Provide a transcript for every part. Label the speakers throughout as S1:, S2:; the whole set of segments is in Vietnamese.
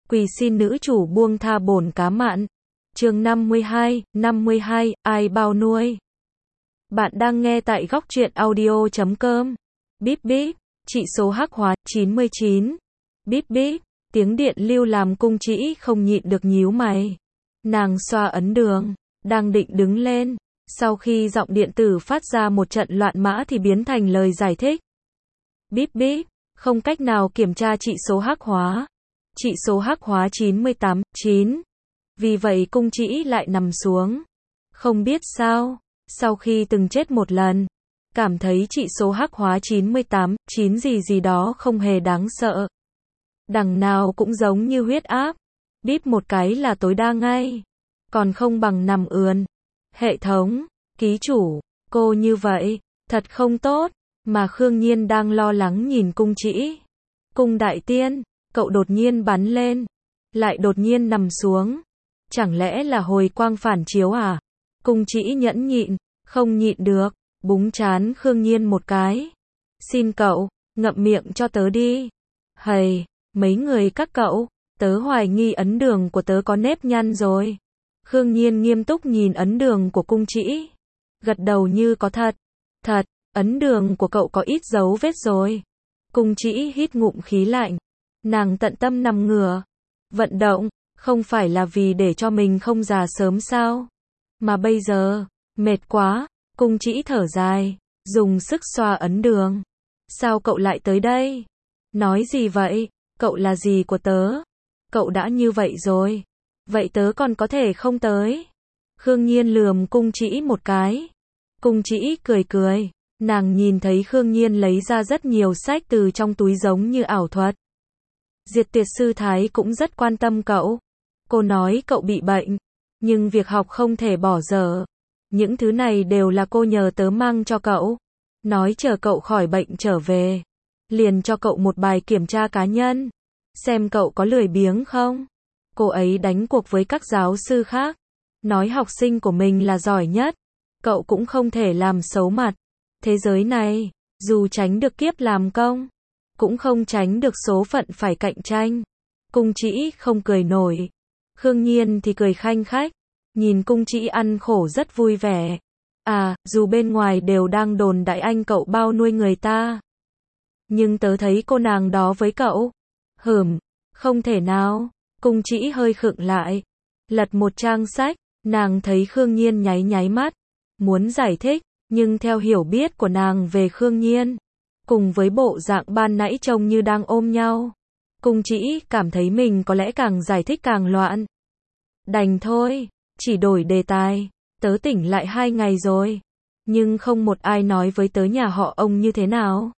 S1: Quỳ xin nữ chủ buông tha bổn cá mặn. Chương 52, ai bao nuôi. Bạn đang nghe tại góc truyện audio.com. Bíp bíp, trị số hắc hóa 99. Bíp bíp, tiếng điện lưu làm Cung Trĩ không nhịn được nhíu mày. Nàng xoa ấn đường, đang định đứng lên, sau khi giọng điện tử phát ra một trận loạn mã thì biến thành lời giải thích. Bíp bíp, không cách nào kiểm tra trị số hắc hóa. Trị số hắc hóa 98,9. Vì vậy Cung Trĩ lại nằm xuống. Không biết sao, sau khi từng chết một lần, cảm thấy trị số hắc hóa 98,9 gì đó không hề đáng sợ. Đằng nào cũng giống như huyết áp. Bíp một cái là tối đa ngay. Còn không bằng nằm ườn. Hệ thống, ký chủ, cô như vậy, thật không tốt. Mà Khương Nhiên đang lo lắng nhìn Cung Trĩ. Cung đại tiên, cậu đột nhiên bắn lên, lại đột nhiên nằm xuống. Chẳng lẽ là hồi quang phản chiếu à? Cung Trĩ nhẫn nhịn, không nhịn được, búng trán Khương Nhiên một cái. Xin cậu, ngậm miệng cho tớ đi. Hầy, mấy người các cậu, tớ hoài nghi ấn đường của tớ có nếp nhăn rồi. Khương Nhiên nghiêm túc nhìn ấn đường của Cung Trĩ. Gật đầu như có thật. Thật, ấn đường của cậu có ít dấu vết rồi. Cung Trĩ hít ngụm khí lạnh. Nàng tận tâm nằm ngửa. Vận động, không phải là vì để cho mình không già sớm sao? Mà bây giờ, mệt quá. Cung Trĩ thở dài, dùng sức xoa ấn đường. Sao cậu lại tới đây? Nói gì vậy? Cậu là gì của tớ? Cậu đã như vậy rồi. Vậy tớ còn có thể không tới? Khương Nhiên lườm Cung Trĩ một cái. Cung Trĩ cười cười. Nàng nhìn thấy Khương Nhiên lấy ra rất nhiều sách từ trong túi giống như ảo thuật. Diệt Tuyệt Sư Thái cũng rất quan tâm cậu. Cô nói cậu bị bệnh, nhưng việc học không thể bỏ dở. Những thứ này đều là cô nhờ tớ mang cho cậu. Nói chờ cậu khỏi bệnh trở về, liền cho cậu một bài kiểm tra cá nhân. Xem cậu có lười biếng không? Cô ấy đánh cuộc với các giáo sư khác. Nói học sinh của mình là giỏi nhất. Cậu cũng không thể làm xấu mặt. Thế giới này, dù tránh được kiếp làm công, cũng không tránh được số phận phải cạnh tranh. Cung Trĩ không cười nổi. Khương Nhiên thì cười khanh khách. Nhìn Cung Trĩ ăn khổ rất vui vẻ. À, dù bên ngoài đều đang đồn đại anh cậu bao nuôi người ta, nhưng tớ thấy cô nàng đó với cậu. Không thể nào. Cung Trĩ hơi khựng lại. Lật một trang sách, nàng thấy Khương Nhiên nháy nháy mắt. Muốn giải thích, nhưng theo hiểu biết của nàng về Khương Nhiên, cùng với bộ dạng ban nãy trông như đang ôm nhau, Cung Trĩ cảm thấy mình có lẽ càng giải thích càng loạn. Đành thôi, chỉ đổi đề tài. Tớ tỉnh lại 2 ngày rồi, nhưng không một ai nói với tớ nhà họ ông như thế nào.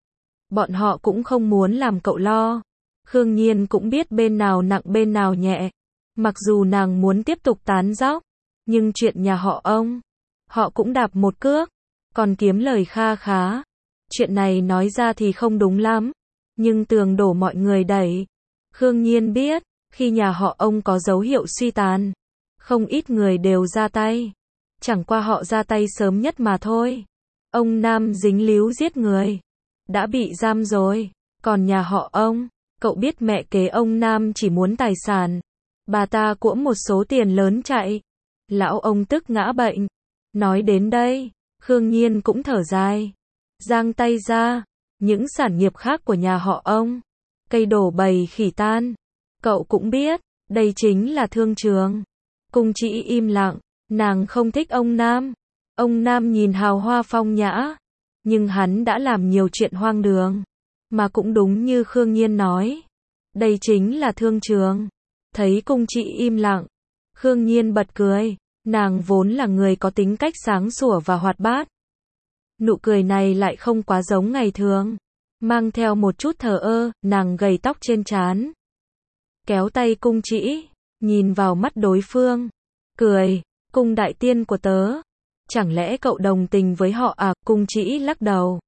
S1: Bọn họ cũng không muốn làm cậu lo. Khương Nhiên cũng biết bên nào nặng bên nào nhẹ. Mặc dù nàng muốn tiếp tục tán dóc, nhưng chuyện nhà họ ông, họ cũng đạp một cước, còn kiếm lời kha khá. Chuyện này nói ra thì không đúng lắm, nhưng tường đổ mọi người đẩy. Khương Nhiên biết, khi nhà họ ông có dấu hiệu suy tàn, không ít người đều ra tay. Chẳng qua họ ra tay sớm nhất mà thôi. Ông Nam dính líu giết người, đã bị giam rồi. Còn nhà họ ông, cậu biết mẹ kế ông Nam chỉ muốn tài sản. Bà ta cuỗm một số tiền lớn chạy. Lão ông tức ngã bệnh. Nói đến đây, Khương Nhiên cũng thở dài. Giang tay ra, những sản nghiệp khác của nhà họ ông, cây đổ bầy khỉ tan. Cậu cũng biết, đây chính là thương trường. Cung Trĩ im lặng, nàng không thích ông Nam. Ông Nam nhìn hào hoa phong nhã, nhưng hắn đã làm nhiều chuyện hoang đường. Mà cũng đúng như Khương Nhiên nói, đây chính là thương trường. Thấy Cung Trĩ im lặng, Khương Nhiên bật cười. Nàng vốn là người có tính cách sáng sủa và hoạt bát. Nụ cười này lại không quá giống ngày thường, mang theo một chút thờ ơ. Nàng gầy tóc trên trán, kéo tay Cung Trĩ, nhìn vào mắt đối phương, cười. Cung đại tiên của tớ, chẳng lẽ cậu đồng tình với họ à? Cung Trĩ lắc đầu.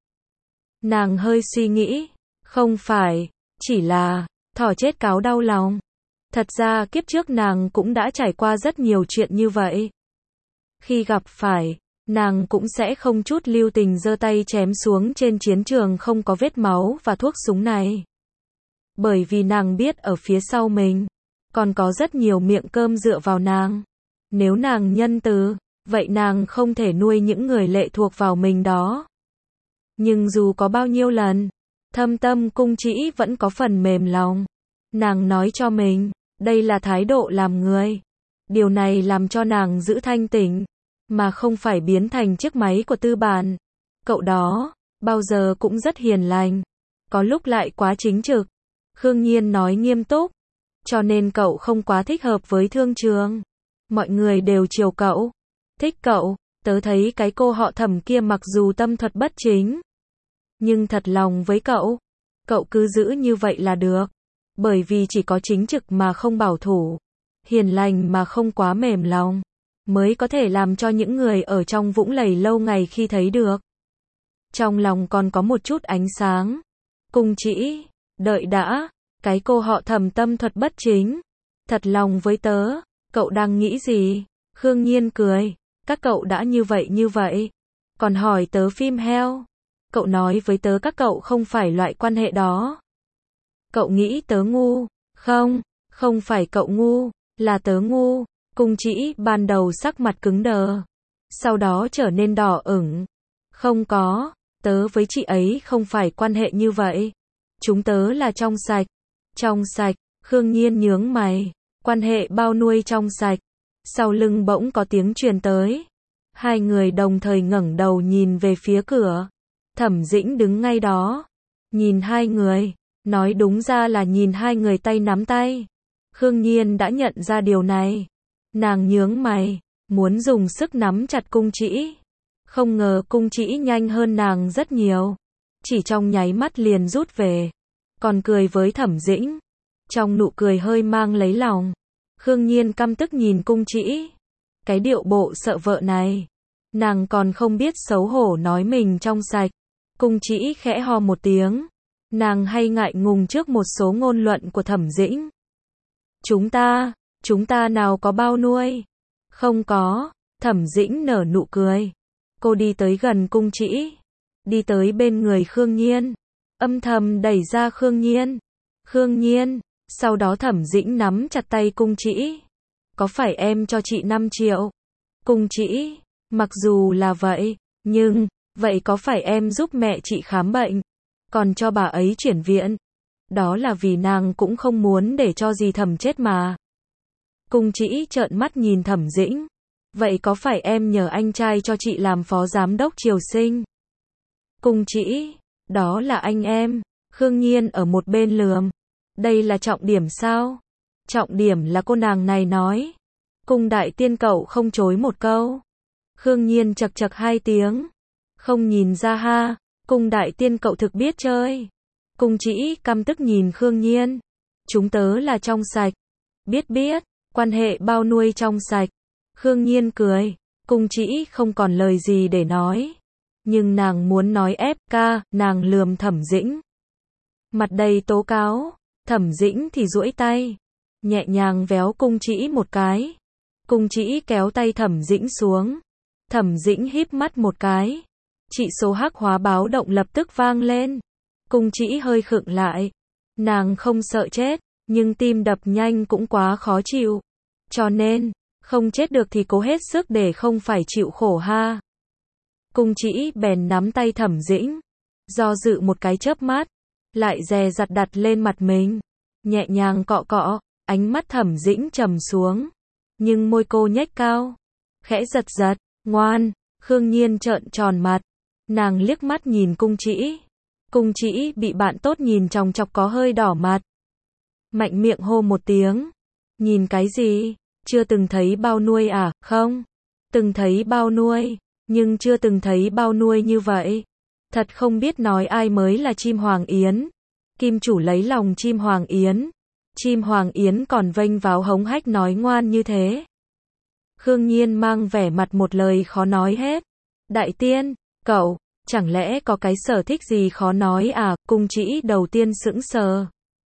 S1: Nàng hơi suy nghĩ, không phải, chỉ là thỏ chết cáo đau lòng. Thật ra kiếp trước nàng cũng đã trải qua rất nhiều chuyện như vậy. Khi gặp phải, nàng cũng sẽ không chút lưu tình giơ tay chém xuống trên chiến trường không có vết máu và thuốc súng này. Bởi vì nàng biết ở phía sau mình còn có rất nhiều miệng cơm dựa vào nàng. Nếu nàng nhân từ, vậy nàng không thể nuôi những người lệ thuộc vào mình đó. Nhưng dù có bao nhiêu lần, Thâm Tâm Cung Trĩ vẫn có phần mềm lòng. Nàng nói cho mình, đây là thái độ làm người. Điều này làm cho nàng giữ thanh tỉnh, mà không phải biến thành chiếc máy của tư bản. Cậu đó, bao giờ cũng rất hiền lành, có lúc lại quá chính trực. Khương Nhiên nói nghiêm túc, cho nên cậu không quá thích hợp với thương trường. Mọi người đều chiều cậu, thích cậu, tớ thấy cái cô họ Thẩm kia mặc dù tâm thuật bất chính, nhưng thật lòng với cậu. Cậu cứ giữ như vậy là được, bởi vì chỉ có chính trực mà không bảo thủ, hiền lành mà không quá mềm lòng, mới có thể làm cho những người ở trong vũng lầy lâu ngày khi thấy được. Trong lòng còn có một chút ánh sáng. Cung Trĩ, đợi đã, cái cô họ Thẩm tâm thuật bất chính, thật lòng với tớ, cậu đang nghĩ gì? Khương Nhiên cười, các cậu đã như vậy, còn hỏi tớ phim heo. Cậu nói với tớ các cậu không phải loại quan hệ đó. Cậu nghĩ tớ ngu? Không, không phải cậu ngu, là tớ ngu. Cung Trĩ ban đầu sắc mặt cứng đờ, sau đó trở nên đỏ ửng. Không có, tớ với chị ấy không phải quan hệ như vậy. Chúng tớ là trong sạch. Trong sạch, Khương Nhiên nhướng mày, quan hệ bao nuôi trong sạch. Sau lưng bỗng có tiếng truyền tới. Hai người đồng thời ngẩng đầu nhìn về phía cửa. Thẩm Dĩnh đứng ngay đó, nhìn hai người, nói đúng ra là nhìn hai người tay nắm tay. Khương Nhiên đã nhận ra điều này. Nàng nhướng mày, muốn dùng sức nắm chặt Cung Trĩ. Không ngờ Cung Trĩ nhanh hơn nàng rất nhiều. Chỉ trong nháy mắt liền rút về. Còn cười với Thẩm Dĩnh. Trong nụ cười hơi mang lấy lòng. Khương Nhiên căm tức nhìn Cung Trĩ. Cái điệu bộ sợ vợ này. Nàng còn không biết xấu hổ nói mình trong sạch. Cung Trĩ khẽ ho một tiếng. Nàng hay ngại ngùng trước một số ngôn luận của Thẩm Dĩnh. Chúng ta nào có bao nuôi? Không có. Thẩm Dĩnh nở nụ cười. Cô đi tới gần Cung Trĩ, đi tới bên người Khương Nhiên, âm thầm đẩy ra Khương Nhiên. Khương Nhiên, sau đó Thẩm Dĩnh nắm chặt tay Cung Trĩ. Có phải em cho chị 5 triệu? Cung Trĩ, mặc dù là vậy, nhưng, vậy có phải em giúp mẹ chị khám bệnh, còn cho bà ấy chuyển viện? Đó là vì nàng cũng không muốn để cho dì Thẩm chết mà. Cung Trĩ trợn mắt nhìn Thẩm Dĩnh. Vậy có phải em nhờ anh trai cho chị làm phó giám đốc Triều Sinh? Cung Trĩ, đó là anh em. Khương Nhiên ở một bên lườm. Đây là trọng điểm sao? Trọng điểm là cô nàng này nói. Cung đại tiên cậu không chối một câu. Khương Nhiên chật chật 2 tiếng. Không nhìn ra ha, Cung đại tiên cậu thực biết chơi. Cung Trĩ căm tức nhìn Khương Nhiên. Chúng tớ là trong sạch. Biết, quan hệ bao nuôi trong sạch. Khương Nhiên cười, Cung Trĩ không còn lời gì để nói. Nhưng nàng muốn nói ép ca, nàng lườm Thẩm Dĩnh. Mặt đầy tố cáo, Thẩm Dĩnh thì duỗi tay, nhẹ nhàng véo Cung Trĩ một cái. Cung Trĩ kéo tay Thẩm Dĩnh xuống. Thẩm Dĩnh híp mắt một cái. Chỉ số hắc hóa báo động lập tức vang lên. Cung Trĩ hơi khựng lại. Nàng không sợ chết, nhưng tim đập nhanh cũng quá khó chịu. Cho nên, không chết được thì cố hết sức để không phải chịu khổ ha. Cung Trĩ bèn nắm tay Thẩm Dĩnh, do dự một cái chớp mắt, lại dè dặt đặt lên mặt mình, nhẹ nhàng cọ cọ. Ánh mắt Thẩm Dĩnh trầm xuống, nhưng môi cô nhếch cao, khẽ giật giật. Ngoan. Khương Nhiên trợn tròn mặt, nàng liếc mắt nhìn Cung Trĩ. Cung Trĩ bị bạn tốt nhìn chòng chọc có hơi đỏ mặt, mạnh miệng hô một tiếng. Nhìn cái gì? Chưa từng thấy bao nuôi à? Không, từng thấy bao nuôi, nhưng chưa từng thấy bao nuôi như vậy. Thật không biết nói ai mới là chim hoàng yến. Kim chủ lấy lòng chim hoàng yến. Chim hoàng yến còn vênh váo hống hách nói ngoan như thế. Khương Nhiên mang vẻ mặt một lời khó nói hết. Đại tiên, cậu, chẳng lẽ có cái sở thích gì khó nói à? Cung Trĩ đầu tiên sững sờ,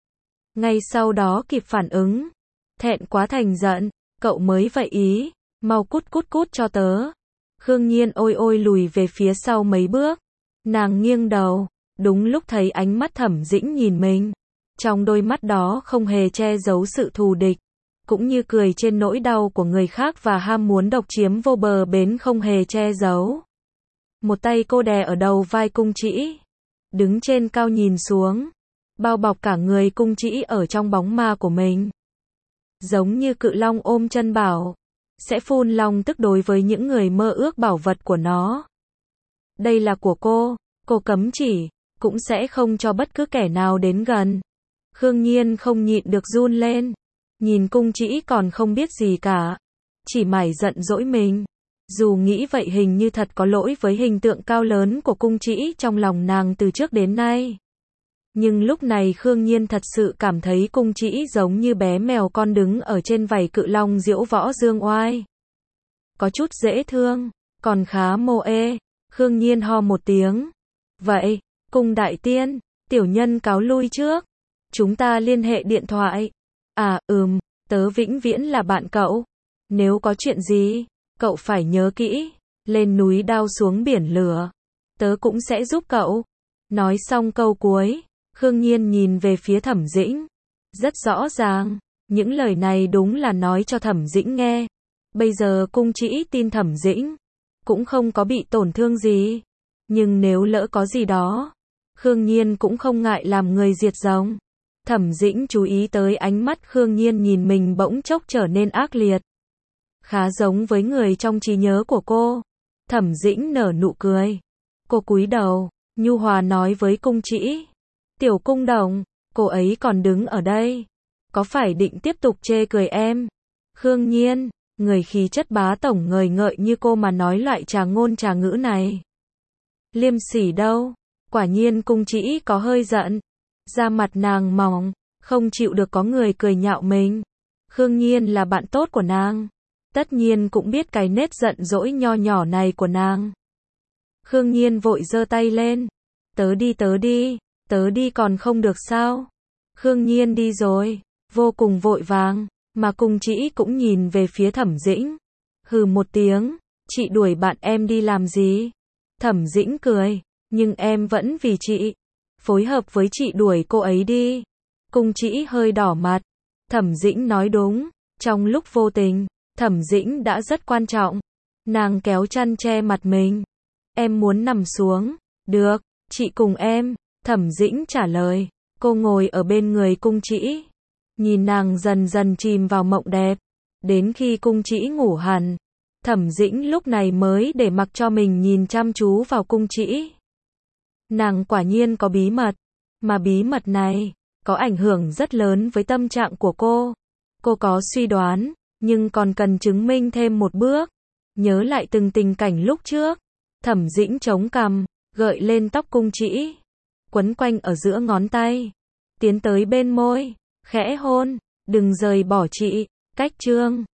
S1: ngay sau đó kịp phản ứng. Thẹn quá thành giận. Cậu mới vậy ý, mau cút cho tớ. Khương Nhiên ôi lùi về phía sau mấy bước. Nàng nghiêng đầu, đúng lúc thấy ánh mắt Thẩm Dĩnh nhìn mình. Trong đôi mắt đó không hề che giấu sự thù địch. cũng như cười trên nỗi đau của người khác và ham muốn độc chiếm vô bờ bến không hề che giấu. Một tay cô đè ở đầu vai Cung Trĩ, đứng trên cao nhìn xuống, bao bọc cả người Cung Trĩ ở trong bóng ma của mình. Giống như cự long ôm chân bảo, sẽ phun long tức đối với những người mơ ước bảo vật của nó. Đây là của cô cấm chỉ, cũng sẽ không cho bất cứ kẻ nào đến gần. Khương Nhiên không nhịn được run lên, nhìn Cung Trĩ còn không biết gì cả, chỉ mải giận dỗi mình. Dù nghĩ vậy hình như thật có lỗi với hình tượng cao lớn của Cung Trĩ trong lòng nàng từ trước đến nay. Nhưng lúc này Khương Nhiên thật sự cảm thấy Cung Trĩ giống như bé mèo con đứng ở trên vảy cự long diễu võ dương oai. Có chút dễ thương, còn khá mô ê. Khương Nhiên ho một tiếng. Vậy, Cung đại tiên, tiểu nhân cáo lui trước. Chúng ta liên hệ điện thoại. À, tớ vĩnh viễn là bạn cậu. Nếu có chuyện gì, cậu phải nhớ kỹ. Lên núi đao xuống biển lửa, tớ cũng sẽ giúp cậu. Nói xong câu cuối, Khương Nhiên nhìn về phía Thẩm Dĩnh. Rất rõ ràng, những lời này đúng là nói cho Thẩm Dĩnh nghe. Bây giờ Cung Trĩ tin Thẩm Dĩnh, cũng không có bị tổn thương gì. Nhưng nếu lỡ có gì đó, Khương Nhiên cũng không ngại làm người diệt rồng. Thẩm Dĩnh chú ý tới ánh mắt Khương Nhiên nhìn mình bỗng chốc trở nên ác liệt. Khá giống với người trong trí nhớ của cô. Thẩm Dĩnh nở nụ cười. Cô cúi đầu, nhu hòa nói với Cung Trĩ. Tiểu Cung đồng, cô ấy còn đứng ở đây. Có phải định tiếp tục chê cười em? Khương Nhiên, người khí chất bá tổng ngời ngợi như cô mà nói loại trà ngôn trà ngữ này. Liêm sỉ đâu? Quả nhiên Cung Trĩ có hơi giận. Da mặt nàng mỏng, không chịu được có người cười nhạo mình. Khương Nhiên là bạn tốt của nàng, tất nhiên cũng biết cái nết giận dỗi nho nhỏ này của nàng. Khương Nhiên vội giơ tay lên. Tớ đi còn không được sao? Khương Nhiên đi rồi, vô cùng vội vàng, mà Cung Trĩ cũng nhìn về phía Thẩm Dĩnh. Hừ một tiếng, chị đuổi bạn em đi làm gì? Thẩm Dĩnh cười, nhưng em vẫn vì chị. Phối hợp với chị đuổi cô ấy đi. Cung Trĩ hơi đỏ mặt. Thẩm Dĩnh nói đúng, trong lúc vô tình, Thẩm Dĩnh đã rất quan trọng. Nàng kéo chăn che mặt mình. Em muốn nằm xuống. Được, chị cùng em. Thẩm Dĩnh trả lời. Cô ngồi ở bên người Cung Trĩ, nhìn nàng dần dần chìm vào mộng đẹp. Đến khi Cung Trĩ ngủ hẳn, Thẩm Dĩnh lúc này mới để mặc cho mình nhìn chăm chú vào Cung Trĩ. Nàng quả nhiên có bí mật, mà bí mật này có ảnh hưởng rất lớn với tâm trạng của cô. Cô có suy đoán, nhưng còn cần chứng minh thêm một bước. Nhớ lại từng tình cảnh lúc trước, Thẩm Dĩnh chống cằm, gợi lên tóc Cung Trĩ, quấn quanh ở giữa ngón tay, tiến tới bên môi, khẽ hôn. Đừng rời bỏ chị. Cách chương